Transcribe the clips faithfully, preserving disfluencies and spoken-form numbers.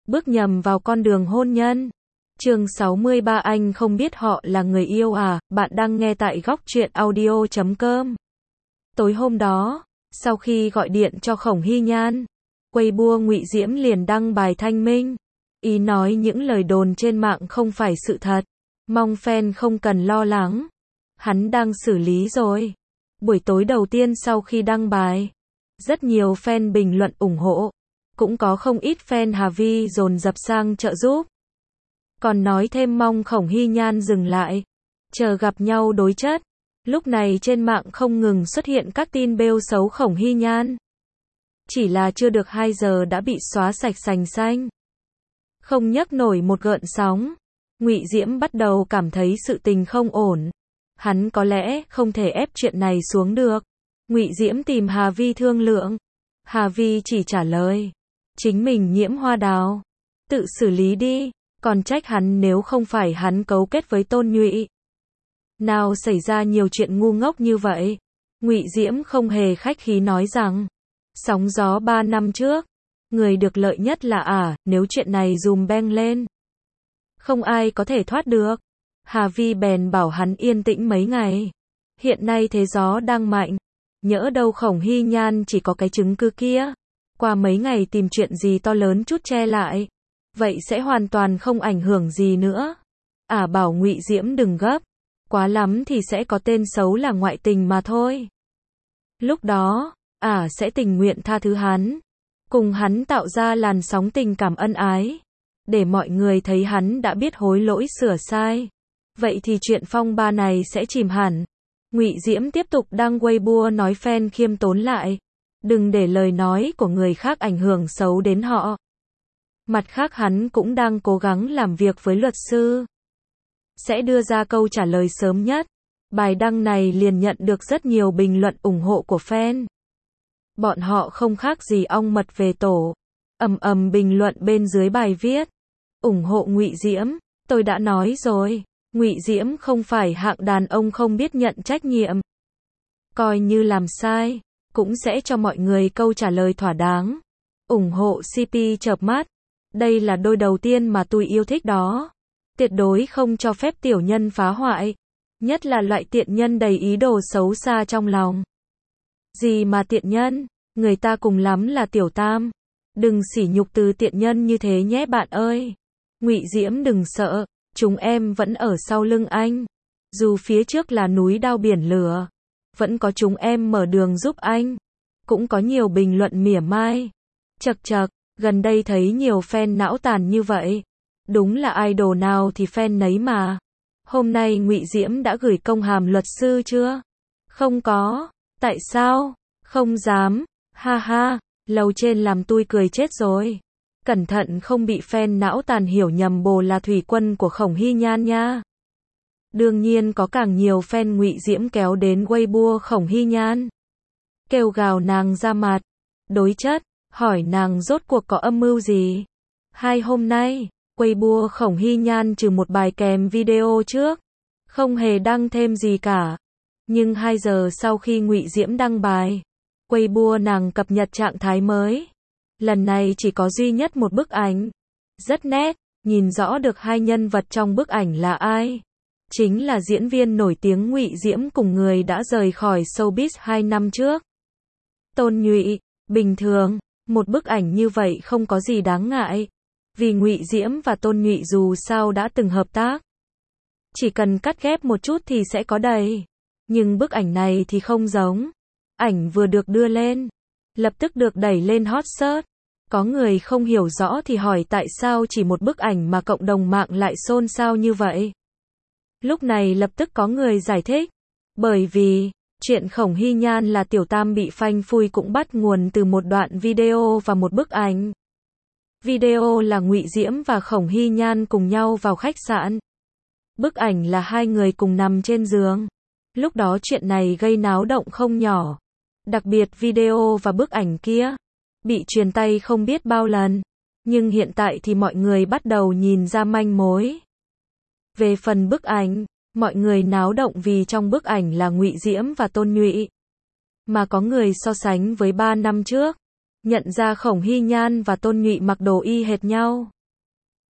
bước nhầm vào con đường hôn nhân. Chương sáu mươi ba anh không biết họ là người yêu à, bạn đang nghe tại góc truyện audio chấm com. Tối hôm đó, sau khi gọi điện cho Khổng Hy Nhan, Weibo Ngụy Diễm liền đăng bài thanh minh, ý nói những lời đồn trên mạng không phải sự thật, mong fan không cần lo lắng, hắn đang xử lý rồi. Buổi tối đầu tiên sau khi đăng bài, rất nhiều fan bình luận ủng hộ, cũng có không ít fan Hà Vi dồn dập sang trợ giúp. Còn nói thêm mong Khổng Hy Nhan dừng lại, chờ gặp nhau đối chất. Lúc này trên mạng không ngừng xuất hiện các tin bêu xấu Khổng Hy Nhan. Chỉ là chưa được hai giờ đã bị xóa sạch sành xanh. Không nhấc nổi một gợn sóng. Ngụy Diễm bắt đầu cảm thấy sự tình không ổn. Hắn có lẽ không thể ép chuyện này xuống được. Ngụy Diễm tìm Hà Vi thương lượng. Hà Vi chỉ trả lời, chính mình nhiễm hoa đào, tự xử lý đi, còn trách hắn nếu không phải hắn cấu kết với Tôn Nhụy. Nào xảy ra nhiều chuyện ngu ngốc như vậy. Ngụy Diễm không hề khách khí nói rằng, sóng gió ba năm trước, người được lợi nhất là ả, à, nếu chuyện này dùm beng lên, không ai có thể thoát được. Hà Vi bèn bảo hắn yên tĩnh mấy ngày. Hiện nay thế gió đang mạnh, nhỡ đâu Khổng Hy Nhan chỉ có cái chứng cứ kia, qua mấy ngày tìm chuyện gì to lớn chút che lại, vậy sẽ hoàn toàn không ảnh hưởng gì nữa. Ả à, bảo Ngụy Diễm đừng gấp, quá lắm thì sẽ có tên xấu là ngoại tình mà thôi. Lúc đó, Ả à, sẽ tình nguyện tha thứ hắn, cùng hắn tạo ra làn sóng tình cảm ân ái, để mọi người thấy hắn đã biết hối lỗi sửa sai. Vậy thì chuyện phong ba này sẽ chìm hẳn. Ngụy Diễm tiếp tục đăng Weibo nói fan khiêm tốn lại, đừng để lời nói của người khác ảnh hưởng xấu đến họ. Mặt khác hắn cũng đang cố gắng làm việc với luật sư, sẽ đưa ra câu trả lời sớm nhất. Bài đăng này liền nhận được rất nhiều bình luận ủng hộ của fan. Bọn họ không khác gì ong mật về tổ, ầm ầm bình luận bên dưới bài viết, ủng hộ Ngụy Diễm. Tôi đã nói rồi, Ngụy Diễm không phải hạng đàn ông không biết nhận trách nhiệm. Coi như làm sai, cũng sẽ cho mọi người câu trả lời thỏa đáng. Ủng hộ xê pê chợp mắt. Đây là đôi đầu tiên mà tôi yêu thích đó. Tuyệt đối không cho phép tiểu nhân phá hoại. Nhất là loại tiện nhân đầy ý đồ xấu xa trong lòng. Gì mà tiện nhân, người ta cùng lắm là tiểu tam. Đừng sỉ nhục từ tiện nhân như thế nhé bạn ơi. Ngụy Diễm đừng sợ, chúng em vẫn ở sau lưng anh. Dù phía trước là núi đao biển lửa, vẫn có chúng em mở đường giúp anh. Cũng có nhiều bình luận mỉa mai. Chật chật, gần đây thấy nhiều fan não tàn như vậy. Đúng là idol nào thì fan nấy mà. Hôm nay Ngụy Diễm đã gửi công hàm luật sư chưa? Không có. Tại sao? Không dám. Ha ha, lầu trên làm tôi cười chết rồi. Cẩn thận không bị fan não tàn hiểu nhầm bồ là thủy quân của Khổng Hy Nhan nha. Đương nhiên có càng nhiều fan Ngụy Diễm kéo đến Weibo Khổng Hy Nhan, kêu gào nàng ra mặt, đối chất, hỏi nàng rốt cuộc có âm mưu gì. Hai hôm nay, Weibo Khổng Hy Nhan trừ một bài kèm video trước, không hề đăng thêm gì cả. Nhưng hai giờ sau khi Ngụy Diễm đăng bài, Weibo nàng cập nhật trạng thái mới. Lần này chỉ có duy nhất một bức ảnh, rất nét, nhìn rõ được hai nhân vật trong bức ảnh là ai. Chính là diễn viên nổi tiếng Ngụy Diễm cùng người đã rời khỏi showbiz hai năm trước, Tôn Nhụy. Bình thường, một bức ảnh như vậy không có gì đáng ngại, vì Ngụy Diễm và Tôn Nhụy dù sao đã từng hợp tác. Chỉ cần cắt ghép một chút thì sẽ có đầy. Nhưng bức ảnh này thì không giống. Ảnh vừa được đưa lên, lập tức được đẩy lên hot search. Có người không hiểu rõ thì hỏi tại sao chỉ một bức ảnh mà cộng đồng mạng lại xôn xao như vậy. Lúc này lập tức có người giải thích. Bởi vì, chuyện Khổng Hy Nhan là tiểu tam bị phanh phui cũng bắt nguồn từ một đoạn video và một bức ảnh. Video là Ngụy Diễm và Khổng Hy Nhan cùng nhau vào khách sạn. Bức ảnh là hai người cùng nằm trên giường. Lúc đó chuyện này gây náo động không nhỏ. Đặc biệt video và bức ảnh kia bị truyền tay không biết bao lần. Nhưng hiện tại thì mọi người bắt đầu nhìn ra manh mối. Về phần bức ảnh, mọi người náo động vì trong bức ảnh là Ngụy Diễm và Tôn Nhụy. Mà có người so sánh với ba năm trước, nhận ra Khổng Hy Nhan và Tôn Nhụy mặc đồ y hệt nhau.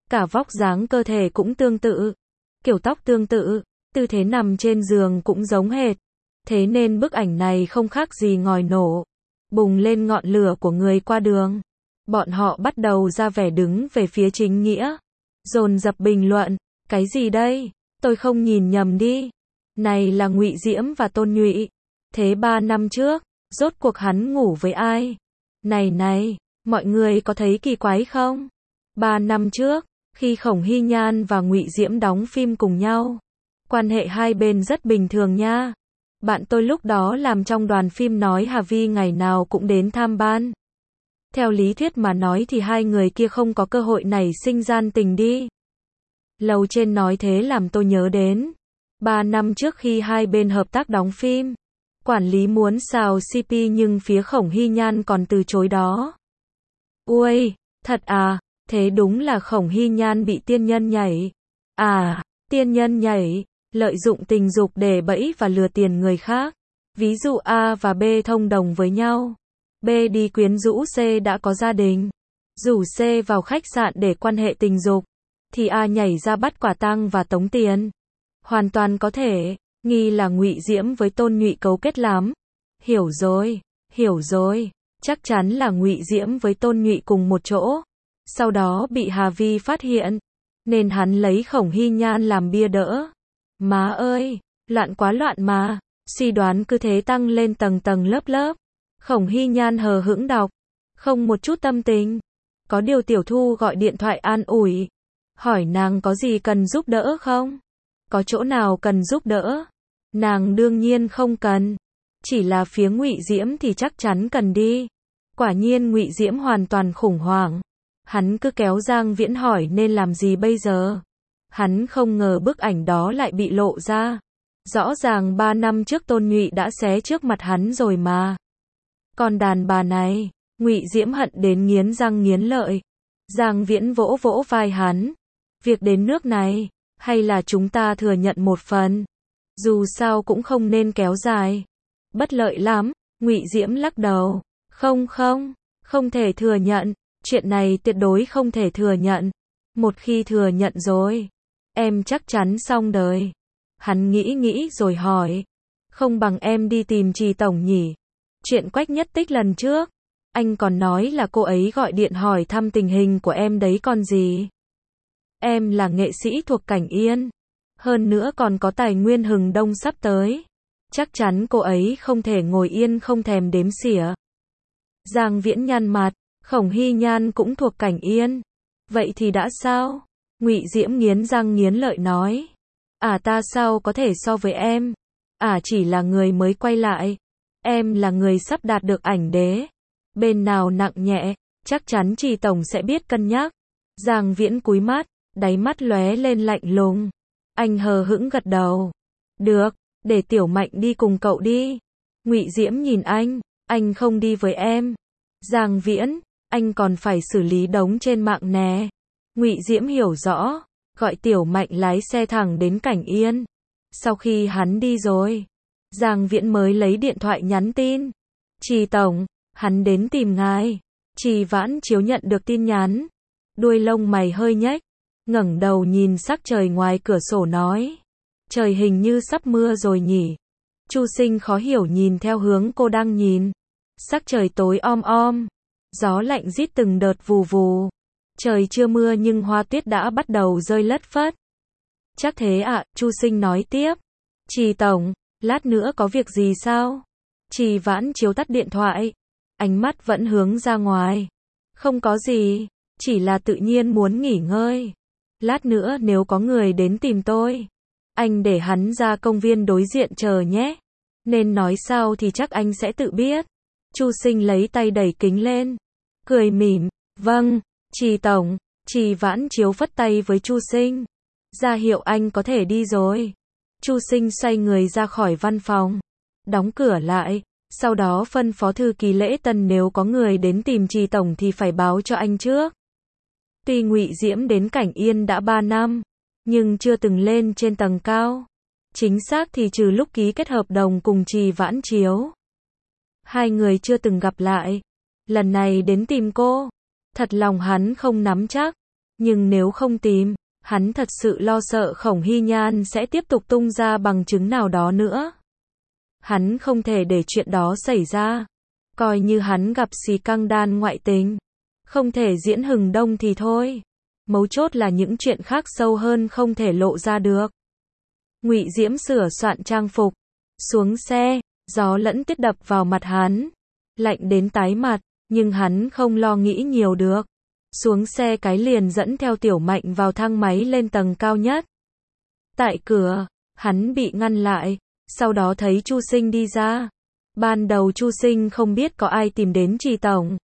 cả vóc dáng cơ thể cũng tương tự, kiểu tóc tương tự, tư thế nằm trên giường cũng giống hệt. Thế nên bức ảnh này không khác gì ngòi nổ, bùng lên ngọn lửa của người qua đường. Bọn họ bắt đầu ra vẻ đứng về phía chính nghĩa, dồn dập bình luận, cái gì đây? Tôi không nhìn nhầm đi. Này là Ngụy Diễm và Tôn Nhụy. Thế ba năm trước, rốt cuộc hắn ngủ với ai? Này này, mọi người có thấy kỳ quái không? Ba năm trước, khi Khổng Hy Nhan và Ngụy Diễm đóng phim cùng nhau, quan hệ hai bên rất bình thường nha. Bạn tôi lúc đó làm trong đoàn phim nói Hà Vi ngày nào cũng đến tham ban. Theo lý thuyết mà nói thì hai người kia không có cơ hội nảy sinh gian tình đi. Lầu trên nói thế làm tôi nhớ đến ba năm trước khi hai bên hợp tác đóng phim, quản lý muốn xào xê pê nhưng phía Khổng Hy Nhan còn từ chối đó. Ui, thật à, thế đúng là Khổng Hy Nhan bị tiên nhân nhảy. À, tiên nhân nhảy, lợi dụng tình dục để bẫy và lừa tiền người khác. Ví dụ A và B thông đồng với nhau. B đi quyến rũ C đã có gia đình, rủ C vào khách sạn để quan hệ tình dục, thì A nhảy ra bắt quả tang và tống tiền. Hoàn toàn có thể, nghi là Ngụy Diễm với Tôn Nhụy cấu kết lắm. Hiểu rồi, hiểu rồi, chắc chắn là Ngụy Diễm với Tôn Nhụy cùng một chỗ. Sau đó bị Hà Vi phát hiện, nên hắn lấy Khổng Hy Nhan làm bia đỡ. Má ơi, loạn quá loạn mà, suy đoán cứ thế tăng lên tầng tầng lớp lớp. Khổng Hy Nhan hờ hững đọc, không một chút tâm tình. Có điều Tiểu Thu gọi điện thoại an ủi, hỏi nàng có gì cần giúp đỡ không? Có chỗ nào cần giúp đỡ? Nàng đương nhiên không cần, chỉ là phía Ngụy Diễm thì chắc chắn cần đi. Quả nhiên Ngụy Diễm hoàn toàn khủng hoảng. Hắn cứ kéo Giang Viễn hỏi nên làm gì bây giờ? Hắn không ngờ bức ảnh đó lại bị lộ ra. Rõ ràng ba năm trước Tôn Nhụy đã xé trước mặt hắn rồi mà. Còn đàn bà này, Ngụy Diễm hận đến nghiến răng nghiến lợi. Giang Viễn vỗ vỗ vai hắn. Việc đến nước này, hay là chúng ta thừa nhận một phần. Dù sao cũng không nên kéo dài. Bất lợi lắm, Ngụy Diễm lắc đầu. Không không, không thể thừa nhận. Chuyện này tuyệt đối không thể thừa nhận. Một khi thừa nhận rồi, em chắc chắn xong đời. Hắn nghĩ nghĩ rồi hỏi. Không bằng em đi tìm Trì Tổng nhỉ? Chuyện Quách Nhất Tích lần trước, anh còn nói là cô ấy gọi điện hỏi thăm tình hình của em đấy còn gì. Em là nghệ sĩ thuộc Cảnh Yên, hơn nữa còn có tài nguyên hừng đông sắp tới. Chắc chắn cô ấy không thể ngồi yên không thèm đếm xỉa. Giang Viễn nhăn mặt, Khổng Hy Nhan cũng thuộc Cảnh Yên. Vậy thì đã sao? Ngụy Diễm nghiến răng nghiến lợi nói. À ta sao có thể so với em? À chỉ là người mới quay lại. Em là người sắp đạt được ảnh đế. Bên nào nặng nhẹ, chắc chắn Trì Tổng sẽ biết cân nhắc. Giang Viễn cúi mắt, đáy mắt lóe lên lạnh lùng. Anh hờ hững gật đầu. Được, để Tiểu Mạnh đi cùng cậu đi. Ngụy Diễm nhìn anh, anh không đi với em. Giang Viễn, anh còn phải xử lý đống trên mạng nè. Ngụy Diễm hiểu rõ, gọi Tiểu Mạnh lái xe thẳng đến Cảnh Yên. Sau khi hắn đi rồi, Giang Viễn mới lấy điện thoại nhắn tin. Trì Tổng, hắn đến tìm ngài. Trì Vãn Chiếu nhận được tin nhắn. Đuôi lông mày hơi nhếch, ngẩng đầu nhìn sắc trời ngoài cửa sổ nói. Trời hình như sắp mưa rồi nhỉ. Chu Sinh khó hiểu nhìn theo hướng cô đang nhìn. Sắc trời tối om om, gió lạnh rít từng đợt vù vù. Trời chưa mưa nhưng hoa tuyết đã bắt đầu rơi lất phất. Chắc thế ạ, à, Chu Sinh nói tiếp. Trì Tổng, lát nữa có việc gì sao? Trì Vãn Chiếu tắt điện thoại, ánh mắt vẫn hướng ra ngoài. Không có gì, chỉ là tự nhiên muốn nghỉ ngơi. Lát nữa nếu có người đến tìm tôi, anh để hắn ra công viên đối diện chờ nhé. Nên nói sao thì chắc anh sẽ tự biết. Chu Sinh lấy tay đẩy kính lên, cười mỉm. Vâng, Trì Tổng. Trì Vãn Chiếu phất tay với Chu Sinh, ra hiệu anh có thể đi rồi. Chu Sinh xoay người ra khỏi văn phòng, đóng cửa lại, sau đó phân phó thư ký lễ tân nếu có người đến tìm Trì Tổng thì phải báo cho anh trước. Tuy Ngụy Diễm đến Cảnh Yên đã ba năm, nhưng chưa từng lên trên tầng cao. Chính xác thì trừ lúc ký kết hợp đồng cùng Trì Vãn Chiếu, hai người chưa từng gặp lại. Lần này đến tìm cô, thật lòng hắn không nắm chắc. Nhưng nếu không tìm, hắn thật sự lo sợ Khổng Hy Nhan sẽ tiếp tục tung ra bằng chứng nào đó nữa. Hắn không thể để chuyện đó xảy ra. Coi như hắn gặp xì căng đan ngoại tình. Không thể diễn hừng đông thì thôi. Mấu chốt là những chuyện khác sâu hơn không thể lộ ra được. Ngụy Diễm sửa soạn trang phục. Xuống xe, gió lẫn tiết đập vào mặt hắn. Lạnh đến tái mặt, nhưng hắn không lo nghĩ nhiều được. Xuống xe cái liền dẫn theo Tiểu Mạnh vào thang máy lên tầng cao nhất. Tại cửa, hắn bị ngăn lại, sau đó thấy Chu Sinh đi ra. Ban đầu Chu Sinh không biết có ai tìm đến Trì tổng,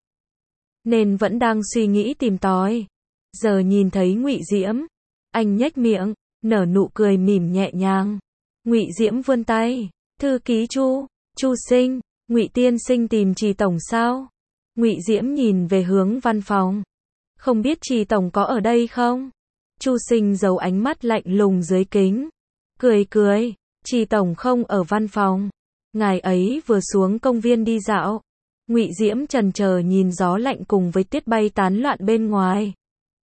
nên vẫn đang suy nghĩ tìm tòi. Giờ nhìn thấy Ngụy Diễm, anh nhếch miệng, nở nụ cười mỉm nhẹ nhàng. Ngụy Diễm vươn tay, "Thư ký Chu, Chu Sinh, Ngụy tiên sinh tìm Trì tổng sao?" Ngụy Diễm nhìn về hướng văn phòng. "Không biết Trì tổng có ở đây không?" Chu Sinh giấu ánh mắt lạnh lùng dưới kính, cười cười, "Trì tổng không ở văn phòng, ngài ấy vừa xuống công viên đi dạo." Ngụy Diễm chần chờ nhìn gió lạnh cùng với tuyết bay tán loạn bên ngoài.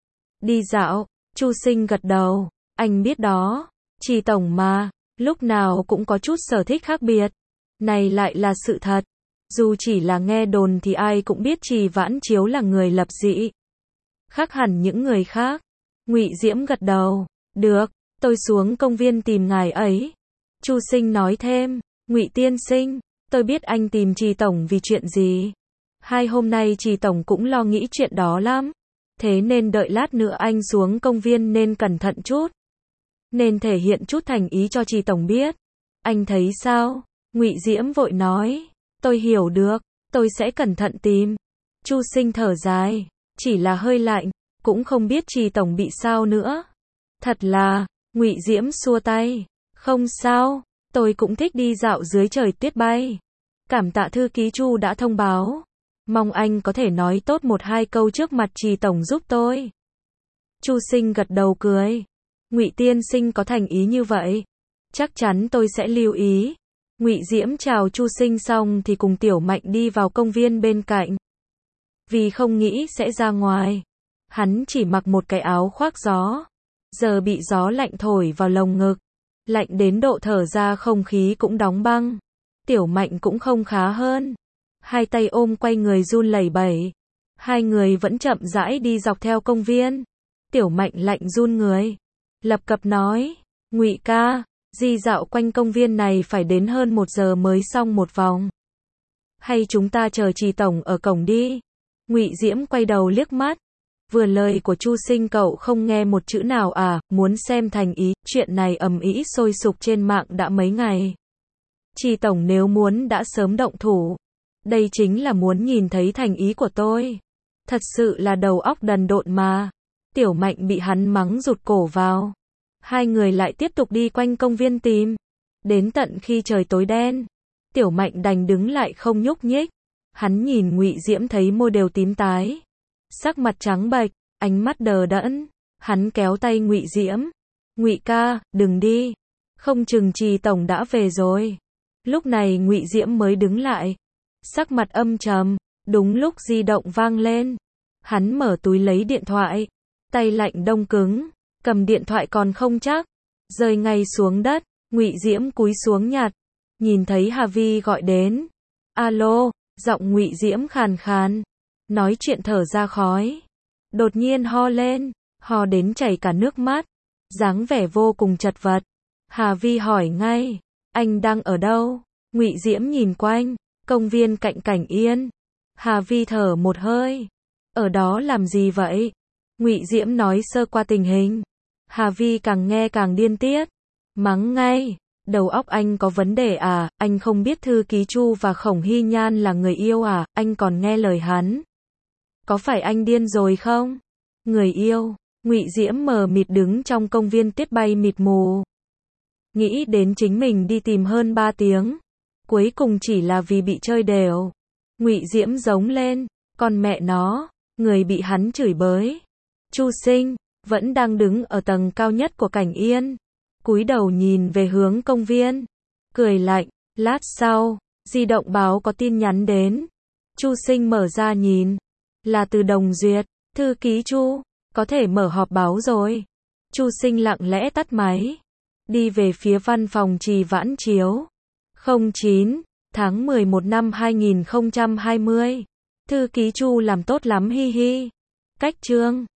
"Đi dạo?" Chu Sinh gật đầu, "Anh biết đó, Trì tổng mà, lúc nào cũng có chút sở thích khác biệt. Này lại là sự thật. Dù chỉ là nghe đồn thì ai cũng biết Trì Vãn Chiếu là người lập dị. Khác hẳn những người khác." Ngụy Diễm gật đầu, "Được, tôi xuống công viên tìm ngài ấy." Chu Sinh nói thêm, "Ngụy tiên sinh, tôi biết anh tìm Trì tổng vì chuyện gì. Hai hôm nay Trì tổng cũng lo nghĩ chuyện đó lắm. Thế nên đợi lát nữa anh xuống công viên nên cẩn thận chút. Nên thể hiện chút thành ý cho Trì tổng biết. Anh thấy sao?" Ngụy Diễm vội nói, "Tôi hiểu được, tôi sẽ cẩn thận tìm." Chu Sinh thở dài, "Chỉ là hơi lạnh, cũng không biết Trì tổng bị sao nữa." "Thật là." Ngụy Diễm xua tay, "Không sao, tôi cũng thích đi dạo dưới trời tuyết bay. Cảm tạ thư ký Chu đã thông báo. Mong anh có thể nói tốt một hai câu trước mặt Trì tổng giúp tôi." Chu Sinh gật đầu cười, "Ngụy tiên sinh có thành ý như vậy, chắc chắn tôi sẽ lưu ý." Ngụy Diễm chào Chu Sinh xong thì cùng Tiểu Mạnh đi vào công viên bên cạnh. Vì không nghĩ sẽ ra ngoài, hắn chỉ mặc một cái áo khoác gió. Giờ bị gió lạnh thổi vào lồng ngực, lạnh đến độ thở ra không khí cũng đóng băng. Tiểu Mạnh cũng không khá hơn, hai tay ôm quay người run lẩy bẩy. Hai người vẫn chậm rãi đi dọc theo công viên. Tiểu Mạnh lạnh run người, lập cập nói, "Ngụy ca, đi dạo quanh công viên này phải đến hơn một giờ mới xong một vòng. Hay chúng ta chờ Trì tổng ở cổng đi?" Ngụy Diễm quay đầu liếc mắt. Vừa lời của Chu Sinh cậu không nghe một chữ nào à, muốn xem thành ý, chuyện này ầm ĩ sôi sục trên mạng đã mấy ngày. Trì tổng nếu muốn đã sớm động thủ. Đây chính là muốn nhìn thấy thành ý của tôi. Thật sự là đầu óc đần độn mà. Tiểu Mạnh bị hắn mắng rụt cổ vào. Hai người lại tiếp tục đi quanh công viên tìm. Đến tận khi trời tối đen, Tiểu Mạnh đành đứng lại không nhúc nhích. Hắn nhìn Ngụy Diễm thấy môi đều tím tái, sắc mặt trắng bệch, ánh mắt đờ đẫn. Hắn kéo tay Ngụy Diễm, "Ngụy ca, đừng đi, không chừng Trì tổng đã về rồi." Lúc này Ngụy Diễm mới đứng lại, sắc mặt âm trầm. Đúng lúc di động vang lên, hắn mở túi lấy điện thoại, tay lạnh đông cứng, cầm điện thoại còn không chắc, rơi ngay xuống đất. Ngụy Diễm cúi xuống nhặt, nhìn thấy Hà Vi gọi đến. "Alo." Giọng Ngụy Diễm khàn khàn, nói chuyện thở ra khói. Đột nhiên ho lên, ho đến chảy cả nước mắt, dáng vẻ vô cùng chật vật. Hà Vi hỏi ngay, "Anh đang ở đâu?" Ngụy Diễm nhìn quanh, công viên cạnh Cảnh Yên. Hà Vi thở một hơi, "Ở đó làm gì vậy?" Ngụy Diễm nói sơ qua tình hình. Hà Vi càng nghe càng điên tiết, mắng ngay, "Đầu óc anh có vấn đề à, anh không biết thư ký Chu và Khổng Hy Nhan là người yêu à, anh còn nghe lời hắn. Có phải anh điên rồi không?" Người yêu? Ngụy Diễm mờ mịt đứng trong công viên tuyết bay mịt mù. Nghĩ đến chính mình đi tìm hơn ba tiếng, cuối cùng chỉ là vì bị chơi đều. Ngụy Diễm giống lên, "Con mẹ nó." Người bị hắn chửi bới, Chu Sinh, vẫn đang đứng ở tầng cao nhất của Cảnh Yên, cúi đầu nhìn về hướng công viên, cười lạnh. Lát sau, di động báo có tin nhắn đến. Chu Sinh mở ra nhìn, là từ Đồng Duyệt. "Thư ký Chu, có thể mở họp báo rồi. Chu Sinh lặng lẽ tắt máy, đi về phía văn phòng Trì Vãn Chiếu. không chín tháng mười một năm hai nghìn không trăm hai mươi. Thư ký Chu làm tốt lắm hi hi. Cách chương